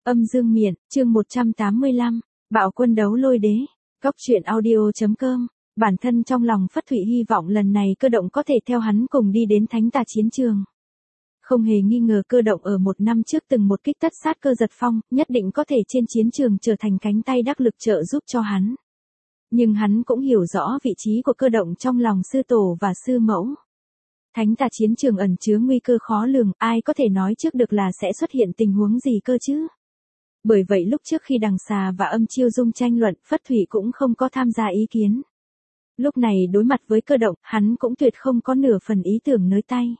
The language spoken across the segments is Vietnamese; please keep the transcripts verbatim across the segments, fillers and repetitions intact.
Âm dương miện, chương một trăm tám mươi lăm, Bạo quân đấu lôi đế. Góc truyện audio.com. Bản thân trong lòng Phất Thụy hy vọng lần này Cơ Động có thể theo hắn cùng đi đến thánh tà chiến trường. Không hề nghi ngờ Cơ Động ở một năm trước từng một kích tất sát Cơ Giật Phong, nhất định có thể trên chiến trường trở thành cánh tay đắc lực trợ giúp cho hắn. Nhưng hắn cũng hiểu rõ vị trí của Cơ Động trong lòng sư tổ và sư mẫu. Thánh tà chiến trường ẩn chứa nguy cơ khó lường, ai có thể nói trước được là sẽ xuất hiện tình huống gì cơ chứ? Bởi vậy lúc trước khi Đằng Xà và Âm Chiêu Dung tranh luận, Phất Thụy cũng không có tham gia ý kiến. Lúc này đối mặt với Cơ Động, hắn cũng tuyệt không có nửa phần ý tưởng nới tay.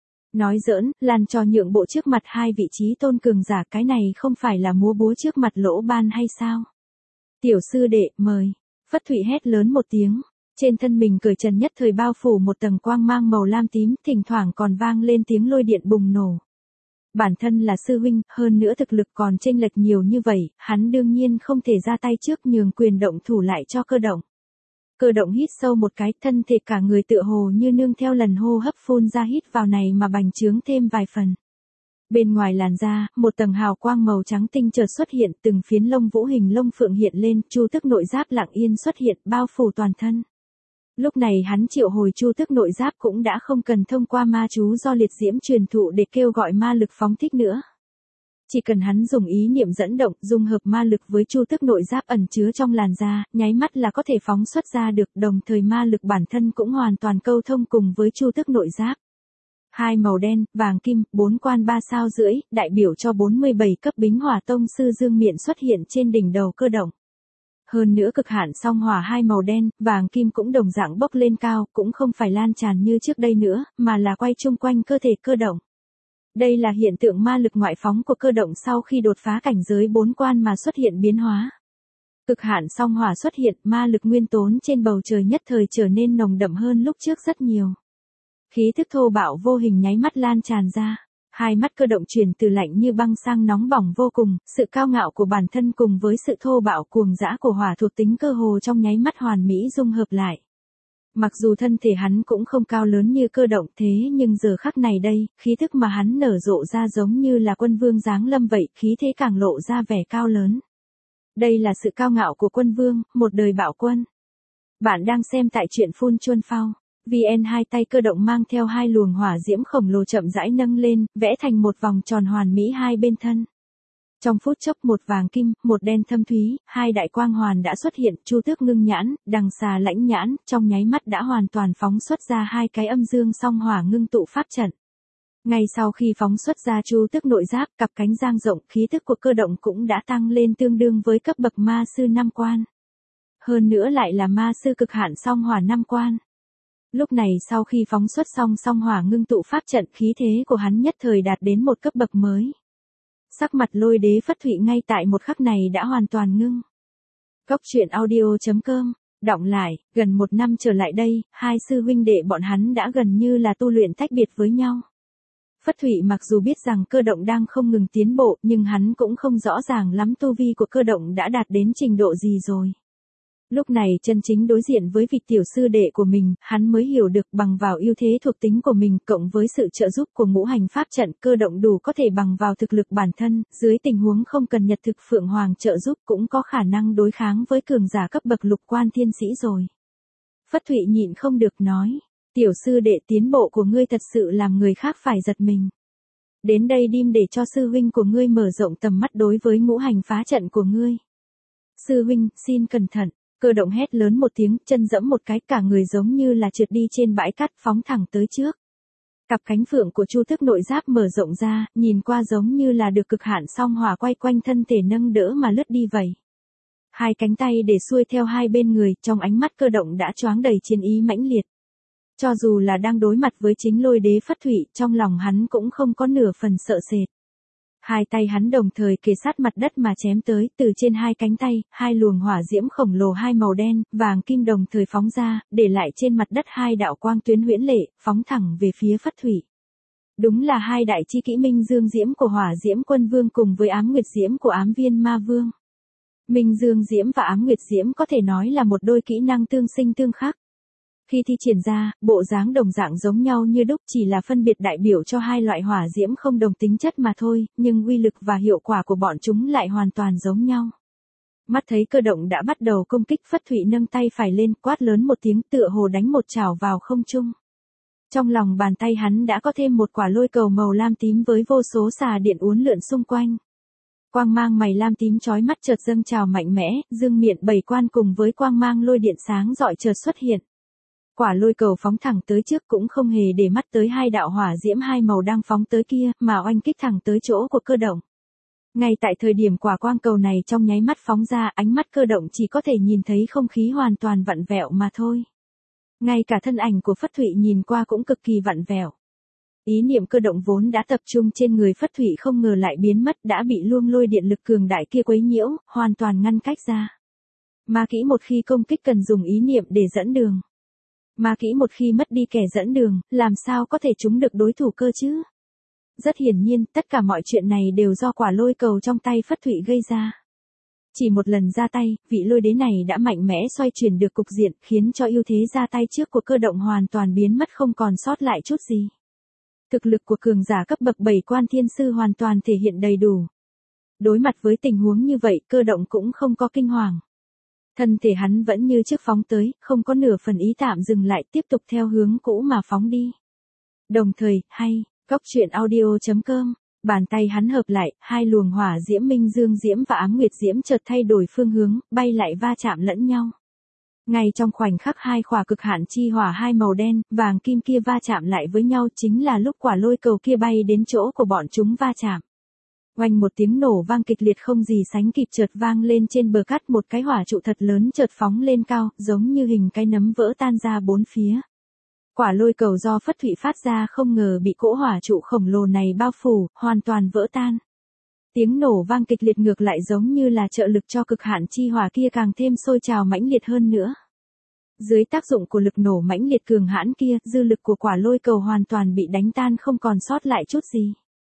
Nói giỡn, lan trò nhượng bộ trước mặt hai vị trí tôn cường giả, cái này không phải là múa búa trước mặt lỗ ban hay sao? Tiểu sư đệ, mời. Phất Thụy hét lớn một tiếng. Trên thân mình cởi trần nhất thời bao phủ một tầng quang mang màu lam tím, thỉnh thoảng còn vang lên tiếng lôi điện bùng nổ. Bản thân là sư huynh, hơn nữa thực lực còn chênh lệch nhiều như vậy, hắn đương nhiên không thể ra tay trước nhường quyền động thủ lại cho Cơ Động. Cơ Động hít sâu một cái, thân thể cả người tựa hồ như nương theo lần hô hấp phun ra hít vào này mà bành trướng thêm vài phần. Bên ngoài làn da, một tầng hào quang màu trắng tinh chợt xuất hiện, từng phiến lông vũ hình lông phượng hiện lên, chu tước nội giáp lặng yên xuất hiện, bao phủ toàn thân. Lúc này hắn triệu hồi chu tước nội giáp cũng đã không cần thông qua ma chú do liệt diễm truyền thụ để kêu gọi ma lực phóng thích nữa. Chỉ cần hắn dùng ý niệm dẫn động, dung hợp ma lực với chu tước nội giáp ẩn chứa trong làn da, nháy mắt là có thể phóng xuất ra được, đồng thời ma lực bản thân cũng hoàn toàn câu thông cùng với chu tước nội giáp. Hai màu đen, vàng kim, bốn quan ba sao rưỡi, đại biểu cho bốn mươi bảy cấp Bính Hỏa Tông sư Dương Miện xuất hiện trên đỉnh đầu Cơ Động. Hơn nữa cực hạn song hỏa hai màu đen, vàng kim cũng đồng dạng bốc lên cao, cũng không phải lan tràn như trước đây nữa, mà là quay chung quanh cơ thể Cơ Động. Đây là hiện tượng ma lực ngoại phóng của Cơ Động sau khi đột phá cảnh giới bốn quan mà xuất hiện biến hóa. Cực hạn song hỏa xuất hiện, ma lực nguyên tốn trên bầu trời nhất thời trở nên nồng đậm hơn lúc trước rất nhiều. Khí thức thô bạo vô hình nháy mắt lan tràn ra. Hai mắt Cơ Động chuyển từ lạnh như băng sang nóng bỏng vô cùng, sự cao ngạo của bản thân cùng với sự thô bạo cuồng dã của hỏa thuộc tính cơ hồ trong nháy mắt hoàn mỹ dung hợp lại. Mặc dù thân thể hắn cũng không cao lớn như Cơ Động thế nhưng giờ khắc này đây, khí thức mà hắn nở rộ ra giống như là quân vương giáng lâm vậy, khí thế càng lộ ra vẻ cao lớn. Đây là sự cao ngạo của quân vương, một đời bạo quân. Bạn đang xem tại truyện Phun Chuân Phao. vê en hai tay Cơ Động mang theo hai luồng hỏa diễm khổng lồ chậm rãi nâng lên, vẽ thành một vòng tròn hoàn mỹ hai bên thân. Trong phút chốc một vàng kim, một đen thâm thúy, hai đại quang hoàn đã xuất hiện, chu tước ngưng nhãn, Đằng Xà lãnh nhãn, trong nháy mắt đã hoàn toàn phóng xuất ra hai cái âm dương song hỏa ngưng tụ pháp trận. Ngay sau khi phóng xuất ra chu tước nội giáp, cặp cánh dang rộng, khí tức của Cơ Động cũng đã tăng lên tương đương với cấp bậc ma sư năm quan. Hơn nữa lại là ma sư cực hạn song hỏa năm quan. Lúc này sau khi phóng xuất xong song hỏa ngưng tụ pháp trận, khí thế của hắn nhất thời đạt đến một cấp bậc mới. Sắc mặt lôi đế Phất Thụy ngay tại một khắc này đã hoàn toàn ngưng. Góc truyện audio.com. Đọng lại, gần một năm trở lại đây, hai sư huynh đệ bọn hắn đã gần như là tu luyện tách biệt với nhau. Phất Thụy mặc dù biết rằng Cơ Động đang không ngừng tiến bộ, nhưng hắn cũng không rõ ràng lắm tu vi của Cơ Động đã đạt đến trình độ gì rồi. Lúc này chân chính đối diện với vị tiểu sư đệ của mình, hắn mới hiểu được bằng vào ưu thế thuộc tính của mình cộng với sự trợ giúp của ngũ hành pháp trận, Cơ Động đủ có thể bằng vào thực lực bản thân, dưới tình huống không cần nhật thực Phượng Hoàng trợ giúp cũng có khả năng đối kháng với cường giả cấp bậc lục quan thiên sĩ rồi. Phất Thụy nhịn không được nói, tiểu sư đệ tiến bộ của ngươi thật sự làm người khác phải giật mình. Đến đây đêm để cho sư huynh của ngươi mở rộng tầm mắt đối với ngũ hành phá trận của ngươi. Sư huynh, xin cẩn thận. Cơ Động hét lớn một tiếng, chân dẫm một cái, cả người giống như là trượt đi trên bãi cát, phóng thẳng tới trước. Cặp cánh phượng của chu tước nội giáp mở rộng ra, nhìn qua giống như là được cực hạn song hỏa quay quanh thân thể nâng đỡ mà lướt đi vậy. Hai cánh tay để xuôi theo hai bên người, trong ánh mắt Cơ Động đã choáng đầy chiến ý mãnh liệt. Cho dù là đang đối mặt với chính lôi đế Phất Thụy, trong lòng hắn cũng không có nửa phần sợ sệt. Hai tay hắn đồng thời kề sát mặt đất mà chém tới, từ trên hai cánh tay, hai luồng hỏa diễm khổng lồ hai màu đen, vàng kim đồng thời phóng ra, để lại trên mặt đất hai đạo quang tuyến huyễn lệ, phóng thẳng về phía Phất Thụy. Đúng là hai đại chi kỹ Minh Dương Diễm của Hỏa Diễm Quân Vương cùng với Ám Nguyệt Diễm của Ám Viên Ma Vương. Minh Dương Diễm và Ám Nguyệt Diễm có thể nói là một đôi kỹ năng tương sinh tương khắc. Khi thi triển ra, bộ dáng đồng dạng giống nhau như đúc, chỉ là phân biệt đại biểu cho hai loại hỏa diễm không đồng tính chất mà thôi, nhưng uy lực và hiệu quả của bọn chúng lại hoàn toàn giống nhau. Mắt thấy cơ động đã bắt đầu công kích, Phất Thụy nâng tay phải lên, quát lớn một tiếng, tựa hồ đánh một chảo vào không trung. Trong lòng bàn tay hắn đã có thêm một quả lôi cầu màu lam tím với vô số xà điện uốn lượn xung quanh. Quang mang mày lam tím chói mắt chợt dâng trào mạnh mẽ, dương miện bảy quan cùng với quang mang lôi điện sáng rọi chợt xuất hiện. Quả lôi cầu phóng thẳng tới trước cũng không hề để mắt tới hai đạo hỏa diễm hai màu đang phóng tới kia, mà oanh kích thẳng tới chỗ của cơ động. Ngay tại thời điểm quả quang cầu này trong nháy mắt phóng ra, ánh mắt cơ động chỉ có thể nhìn thấy không khí hoàn toàn vặn vẹo mà thôi. Ngay cả thân ảnh của Phất Thụy nhìn qua cũng cực kỳ vặn vẹo. Ý niệm cơ động vốn đã tập trung trên người Phất Thụy không ngờ lại biến mất, đã bị luông lôi điện lực cường đại kia quấy nhiễu, hoàn toàn ngăn cách ra. Ma kỹ một khi công kích cần dùng ý niệm để dẫn đường. Ma kỹ một khi mất đi kẻ dẫn đường, làm sao có thể trúng được đối thủ cơ chứ? Rất hiển nhiên, tất cả mọi chuyện này đều do quả lôi cầu trong tay Phất Thụy gây ra. Chỉ một lần ra tay, vị lôi đế này đã mạnh mẽ xoay chuyển được cục diện, khiến cho ưu thế ra tay trước của cơ động hoàn toàn biến mất không còn sót lại chút gì. Thực lực của cường giả cấp bậc bảy quan thiên sư hoàn toàn thể hiện đầy đủ. Đối mặt với tình huống như vậy, cơ động cũng không có kinh hoàng. Thân thể hắn vẫn như trước phóng tới, không có nửa phần ý tạm dừng lại, tiếp tục theo hướng cũ mà phóng đi. Đồng thời, hay, Góc truyện audio chấm com, bàn tay hắn hợp lại, hai luồng hỏa diễm minh dương diễm và ám nguyệt diễm chợt thay đổi phương hướng, bay lại va chạm lẫn nhau. Ngay trong khoảnh khắc hai khỏa cực hạn chi hỏa hai màu đen, vàng kim kia va chạm lại với nhau chính là lúc quả lôi cầu kia bay đến chỗ của bọn chúng va chạm. Oanh một tiếng nổ vang kịch liệt không gì sánh kịp chợt vang lên trên bờ cát, một cái hỏa trụ thật lớn chợt phóng lên cao, giống như hình cái nấm vỡ tan ra bốn phía. Quả lôi cầu do Phất Thụy phát ra không ngờ bị cỗ hỏa trụ khổng lồ này bao phủ, hoàn toàn vỡ tan. Tiếng nổ vang kịch liệt ngược lại giống như là trợ lực cho cực hạn chi hỏa kia càng thêm sôi trào mãnh liệt hơn nữa. Dưới tác dụng của lực nổ mãnh liệt cường hãn kia, dư lực của quả lôi cầu hoàn toàn bị đánh tan không còn sót lại chút gì.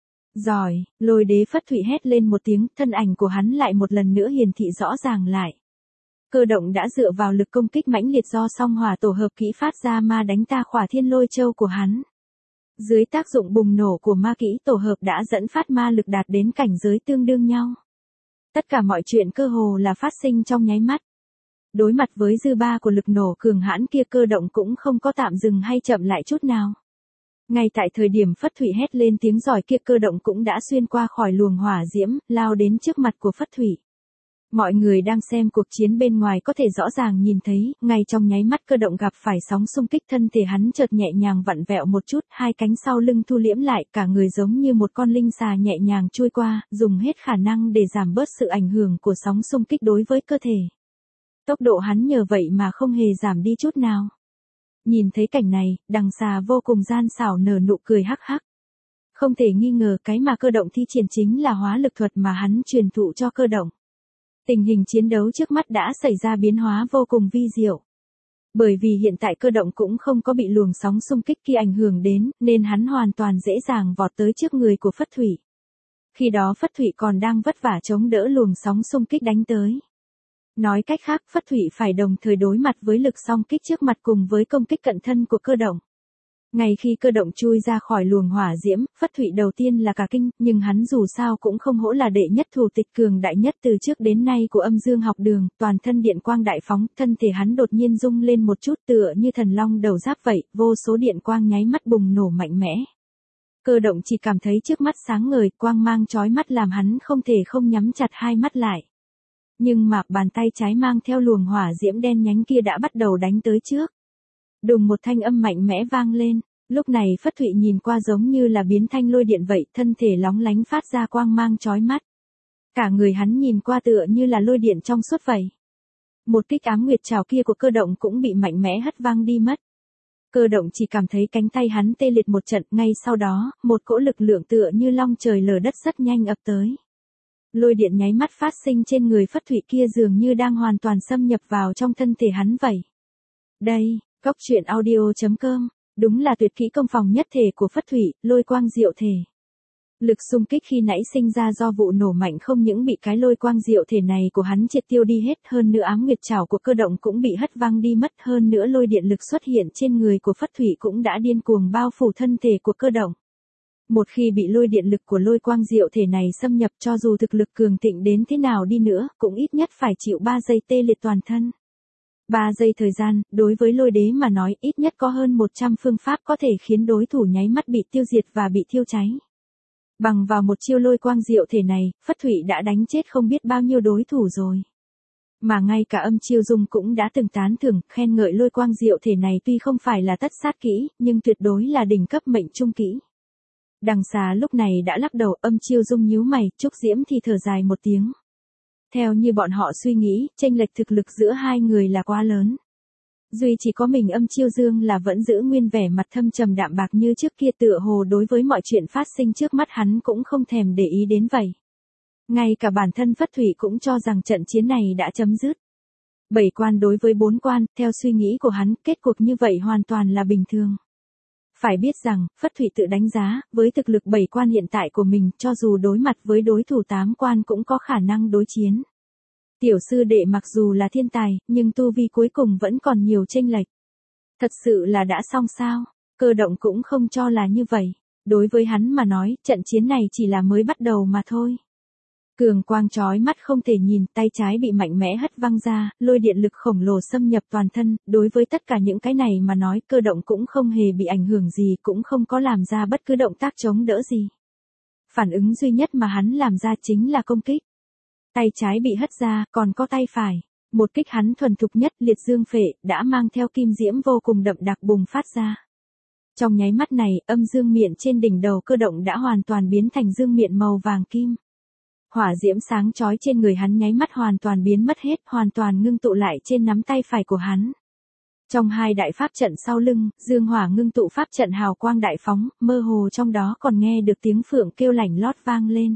Giỏi, lôi đế Phất Thụy hét lên một tiếng, thân ảnh của hắn lại một lần nữa hiển thị rõ ràng lại. Cơ động đã dựa vào lực công kích mãnh liệt do song hỏa tổ hợp kỹ phát ra ma đánh ta khỏa thiên lôi châu của hắn. Dưới tác dụng bùng nổ của ma kỹ tổ hợp đã dẫn phát ma lực đạt đến cảnh giới tương đương nhau. Tất cả mọi chuyện cơ hồ là phát sinh trong nháy mắt. Đối mặt với dư ba của lực nổ cường hãn kia, cơ động cũng không có tạm dừng hay chậm lại chút nào. Ngay tại thời điểm Phất Thụy hét lên tiếng giỏi kia, cơ động cũng đã xuyên qua khỏi luồng hỏa diễm, lao đến trước mặt của Phất Thụy. Mọi người đang xem cuộc chiến bên ngoài có thể rõ ràng nhìn thấy, ngay trong nháy mắt cơ động gặp phải sóng xung kích, thân thể hắn chợt nhẹ nhàng vặn vẹo một chút, hai cánh sau lưng thu liễm lại, cả người giống như một con linh xà nhẹ nhàng chui qua, dùng hết khả năng để giảm bớt sự ảnh hưởng của sóng xung kích đối với cơ thể. Tốc độ hắn nhờ vậy mà không hề giảm đi chút nào. Nhìn thấy cảnh này, đằng xà vô cùng gian xảo nở nụ cười hắc hắc. Không thể nghi ngờ cái mà cơ động thi triển chính là hóa lực thuật mà hắn truyền thụ cho cơ động. Tình hình chiến đấu trước mắt đã xảy ra biến hóa vô cùng vi diệu. Bởi vì hiện tại cơ động cũng không có bị luồng sóng xung kích kia ảnh hưởng đến, nên hắn hoàn toàn dễ dàng vọt tới trước người của Phất Thụy. Khi đó Phất Thụy còn đang vất vả chống đỡ luồng sóng xung kích đánh tới. Nói cách khác, Phất Thụy phải đồng thời đối mặt với lực xung kích trước mặt cùng với công kích cận thân của cơ động. Ngay khi cơ động chui ra khỏi luồng hỏa diễm, Phất Thụy đầu tiên là cả kinh, nhưng hắn dù sao cũng không hổ là đệ nhất thủ tịch cường đại nhất từ trước đến nay của âm dương học đường, toàn thân điện quang đại phóng, thân thể hắn đột nhiên rung lên một chút tựa như thần long đầu giáp vậy, vô số điện quang nháy mắt bùng nổ mạnh mẽ. Cơ động chỉ cảm thấy trước mắt sáng ngời, quang mang chói mắt làm hắn không thể không nhắm chặt hai mắt lại. Nhưng mà bàn tay trái mang theo luồng hỏa diễm đen nhánh kia đã bắt đầu đánh tới trước. Đùng một thanh âm mạnh mẽ vang lên, lúc này Phất Thụy nhìn qua giống như là biến thanh lôi điện vậy, thân thể lóng lánh phát ra quang mang chói mắt. Cả người hắn nhìn qua tựa như là lôi điện trong suốt vậy. Một kích ám nguyệt trảo kia của cơ động cũng bị mạnh mẽ hất văng đi mất. Cơ động chỉ cảm thấy cánh tay hắn tê liệt một trận, ngay sau đó, một cỗ lực lượng tựa như long trời lở đất rất nhanh ập tới. Lôi điện nháy mắt phát sinh trên người Phất Thụy kia dường như đang hoàn toàn xâm nhập vào trong thân thể hắn vậy. Đây, Góc truyện audio chấm com, đúng là tuyệt kỹ công phòng nhất thể của Phất Thụy, lôi quang diệu thể. Lực xung kích khi nãy sinh ra do vụ nổ mạnh không những bị cái lôi quang diệu thể này của hắn triệt tiêu đi hết, hơn nữa ám nguyệt trảo của cơ động cũng bị hất văng đi mất, hơn nữa lôi điện lực xuất hiện trên người của Phất Thụy cũng đã điên cuồng bao phủ thân thể của cơ động. Một khi bị lôi điện lực của lôi quang diệu thể này xâm nhập, cho dù thực lực cường thịnh đến thế nào đi nữa, cũng ít nhất phải chịu ba giây tê liệt toàn thân. ba giây thời gian, đối với lôi đế mà nói, ít nhất có hơn một trăm phương pháp có thể khiến đối thủ nháy mắt bị tiêu diệt và bị thiêu cháy. Bằng vào một chiêu lôi quang diệu thể này, Phất Thụy đã đánh chết không biết bao nhiêu đối thủ rồi. Mà ngay cả Âm Chiêu Dung cũng đã từng tán thưởng, khen ngợi lôi quang diệu thể này tuy không phải là tất sát kỹ, nhưng tuyệt đối là đỉnh cấp mệnh trung kỹ. Đằng Xà lúc này đã lắc đầu, Âm Chiêu Dung nhíu mày, Trúc Diễm thì thở dài một tiếng. Theo như bọn họ suy nghĩ, chênh lệch thực lực giữa hai người là quá lớn. Duy chỉ có mình Âm Chiêu Dương là vẫn giữ nguyên vẻ mặt thâm trầm đạm bạc như trước kia, tựa hồ đối với mọi chuyện phát sinh trước mắt hắn cũng không thèm để ý đến vậy. Ngay cả bản thân Phất Thụy cũng cho rằng trận chiến này đã chấm dứt. Bảy quan đối với bốn quan, theo suy nghĩ của hắn, kết cuộc như vậy hoàn toàn là bình thường. Phải biết rằng, Phất Thụy tự đánh giá, với thực lực bảy quan hiện tại của mình, cho dù đối mặt với đối thủ tám quan cũng có khả năng đối chiến. Tiểu sư đệ mặc dù là thiên tài, nhưng tu vi cuối cùng vẫn còn nhiều chênh lệch. Thật sự là đã xong sao? Cơ động cũng không cho là như vậy. Đối với hắn mà nói, trận chiến này chỉ là mới bắt đầu mà thôi. Cường quang chói mắt không thể nhìn, tay trái bị mạnh mẽ hất văng ra, lôi điện lực khổng lồ xâm nhập toàn thân, đối với tất cả những cái này mà nói, cơ động cũng không hề bị ảnh hưởng gì, cũng không có làm ra bất cứ động tác chống đỡ gì. Phản ứng duy nhất mà hắn làm ra chính là công kích. Tay trái bị hất ra, còn có tay phải. Một kích hắn thuần thục nhất, liệt dương phệ, đã mang theo kim diễm vô cùng đậm đặc bùng phát ra. Trong nháy mắt này, âm dương miện trên đỉnh đầu cơ động đã hoàn toàn biến thành dương miện màu vàng kim. Hỏa diễm sáng chói trên người hắn nháy mắt hoàn toàn biến mất hết, hoàn toàn ngưng tụ lại trên nắm tay phải của hắn. Trong hai đại pháp trận sau lưng, dương hỏa ngưng tụ pháp trận hào quang đại phóng, mơ hồ trong đó còn nghe được tiếng phượng kêu lảnh lót vang lên.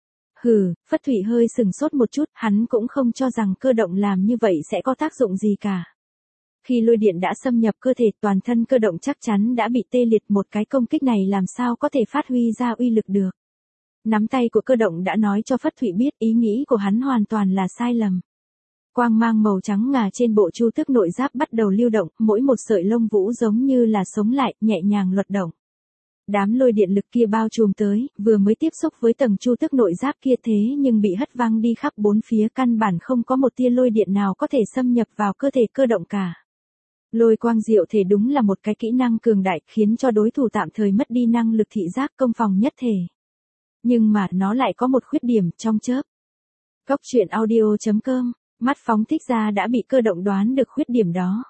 Hừ, Phất Thụy hơi sừng sốt một chút, hắn cũng không cho rằng cơ động làm như vậy sẽ có tác dụng gì cả. Khi lôi điện đã xâm nhập cơ thể, toàn thân cơ động chắc chắn đã bị tê liệt, một cái công kích này làm sao có thể phát huy ra uy lực được. Nắm tay của cơ động đã nói cho Phất Thụy biết ý nghĩ của hắn hoàn toàn là sai lầm. Quang mang màu trắng ngà trên bộ chu tước nội giáp bắt đầu lưu động, mỗi một sợi lông vũ giống như là sống lại, nhẹ nhàng luật động. Đám lôi điện lực kia bao trùm tới, vừa mới tiếp xúc với tầng chu tước nội giáp kia thế nhưng bị hất văng đi khắp bốn phía, căn bản không có một tia lôi điện nào có thể xâm nhập vào cơ thể cơ động cả. Lôi quang diệu thể đúng là một cái kỹ năng cường đại, khiến cho đối thủ tạm thời mất đi năng lực thị giác công phòng nhất thể. Nhưng mà nó lại có một khuyết điểm trong chớp. Cốc truyện audio chấm com, mắt phóng thích ra đã bị cơ động đoán được khuyết điểm đó.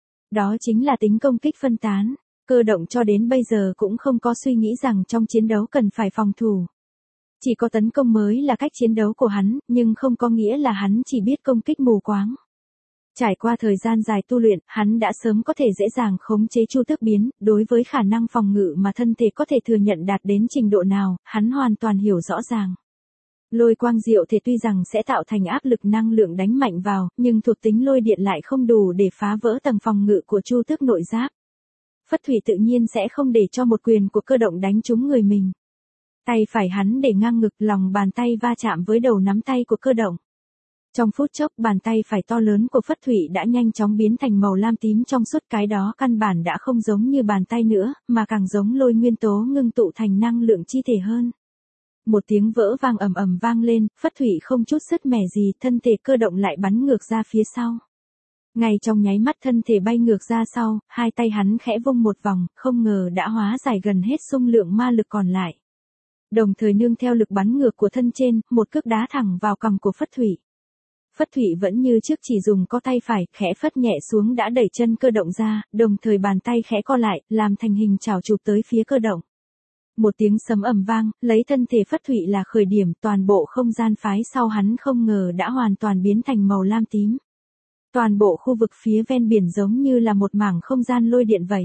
Đó chính là tính công kích phân tán. Cơ động cho đến bây giờ cũng không có suy nghĩ rằng trong chiến đấu cần phải phòng thủ. Chỉ có tấn công mới là cách chiến đấu của hắn, nhưng không có nghĩa là hắn chỉ biết công kích mù quáng. Trải qua thời gian dài tu luyện, hắn đã sớm có thể dễ dàng khống chế chu tước biến, đối với khả năng phòng ngự mà thân thể có thể thừa nhận đạt đến trình độ nào, hắn hoàn toàn hiểu rõ ràng. Lôi quang diệu thể tuy rằng sẽ tạo thành áp lực năng lượng đánh mạnh vào, nhưng thuộc tính lôi điện lại không đủ để phá vỡ tầng phòng ngự của chu tước nội giáp. Phất Thụy tự nhiên sẽ không để cho một quyền của cơ động đánh trúng người mình. Tay phải hắn để ngang ngực, lòng bàn tay va chạm với đầu nắm tay của cơ động. Trong phút chốc, bàn tay phải to lớn của Phất Thụy đã nhanh chóng biến thành màu lam tím trong suốt, cái đó căn bản đã không giống như bàn tay nữa, mà càng giống lôi nguyên tố ngưng tụ thành năng lượng chi thể hơn. Một tiếng vỡ vang ầm ầm vang lên, Phất Thụy không chút sứt mẻ gì, thân thể cơ động lại bắn ngược ra phía sau. Ngay trong nháy mắt thân thể bay ngược ra sau, hai tay hắn khẽ vung một vòng, không ngờ đã hóa giải gần hết xung lượng ma lực còn lại. Đồng thời nương theo lực bắn ngược của thân trên, một cước đá thẳng vào cằm của Phất Thụy. Phất Thụy vẫn như trước chỉ dùng có tay phải, khẽ phất nhẹ xuống đã đẩy chân cơ động ra, đồng thời bàn tay khẽ co lại, làm thành hình chảo chụp tới phía cơ động. Một tiếng sấm ầm vang, lấy thân thể Phất Thụy là khởi điểm, toàn bộ không gian phái sau hắn không ngờ đã hoàn toàn biến thành màu lam tím. Toàn bộ khu vực phía ven biển giống như là một mảng không gian lôi điện vậy.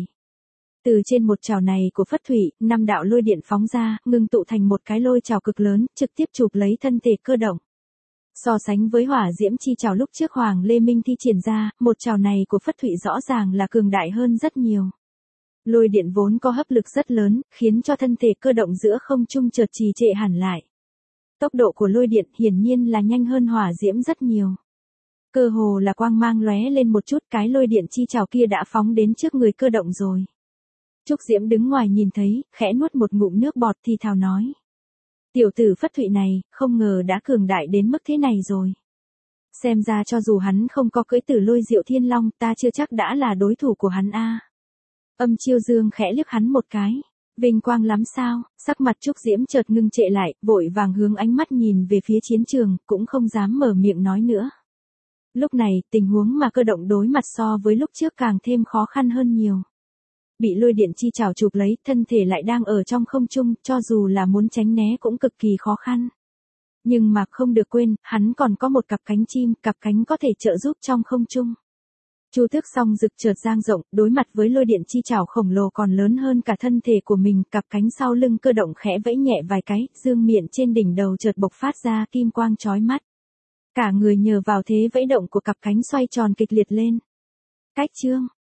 Từ trên một chảo này của Phất Thụy, năm đạo lôi điện phóng ra, ngưng tụ thành một cái lôi chảo cực lớn, trực tiếp chụp lấy thân thể cơ động. So sánh với hỏa diễm chi chảo lúc trước Hoàng Lê Minh thi triển ra, một chảo này của Phất Thụy rõ ràng là cường đại hơn rất nhiều. Lôi điện vốn có hấp lực rất lớn, khiến cho thân thể cơ động giữa không trung chợt trì trệ hẳn lại. Tốc độ của lôi điện hiển nhiên là nhanh hơn hỏa diễm rất nhiều. Cơ hồ là quang mang lóe lên một chút, cái lôi điện chi trảo kia đã phóng đến trước người cơ động rồi. Trúc Diễm đứng ngoài nhìn thấy, khẽ nuốt một ngụm nước bọt thì thào nói. Tiểu tử Phất Thụy này, không ngờ đã cường đại đến mức thế này rồi. Xem ra cho dù hắn không có cưỡi Tử Lôi Diệu Thiên Long, ta chưa chắc đã là đối thủ của hắn a. Âm Chiêu Dương khẽ liếc hắn một cái. Vinh quang lắm sao? Sắc mặt Trúc Diễm chợt ngưng trệ lại, vội vàng hướng ánh mắt nhìn về phía chiến trường, cũng không dám mở miệng nói nữa. Lúc này, tình huống mà cơ động đối mặt so với lúc trước càng thêm khó khăn hơn nhiều. Bị lôi điện chi trảo chụp lấy, thân thể lại đang ở trong không trung, cho dù là muốn tránh né cũng cực kỳ khó khăn. Nhưng mà không được quên, hắn còn có một cặp cánh chim, cặp cánh có thể trợ giúp trong không trung. Chu Tước song rực chợt dang rộng, đối mặt với lôi điện chi trảo khổng lồ còn lớn hơn cả thân thể của mình, cặp cánh sau lưng cơ động khẽ vẫy nhẹ vài cái, dương miện trên đỉnh đầu chợt bộc phát ra kim quang chói mắt. Cả người nhờ vào thế vẫy động của cặp cánh xoay tròn kịch liệt lên. Cách chương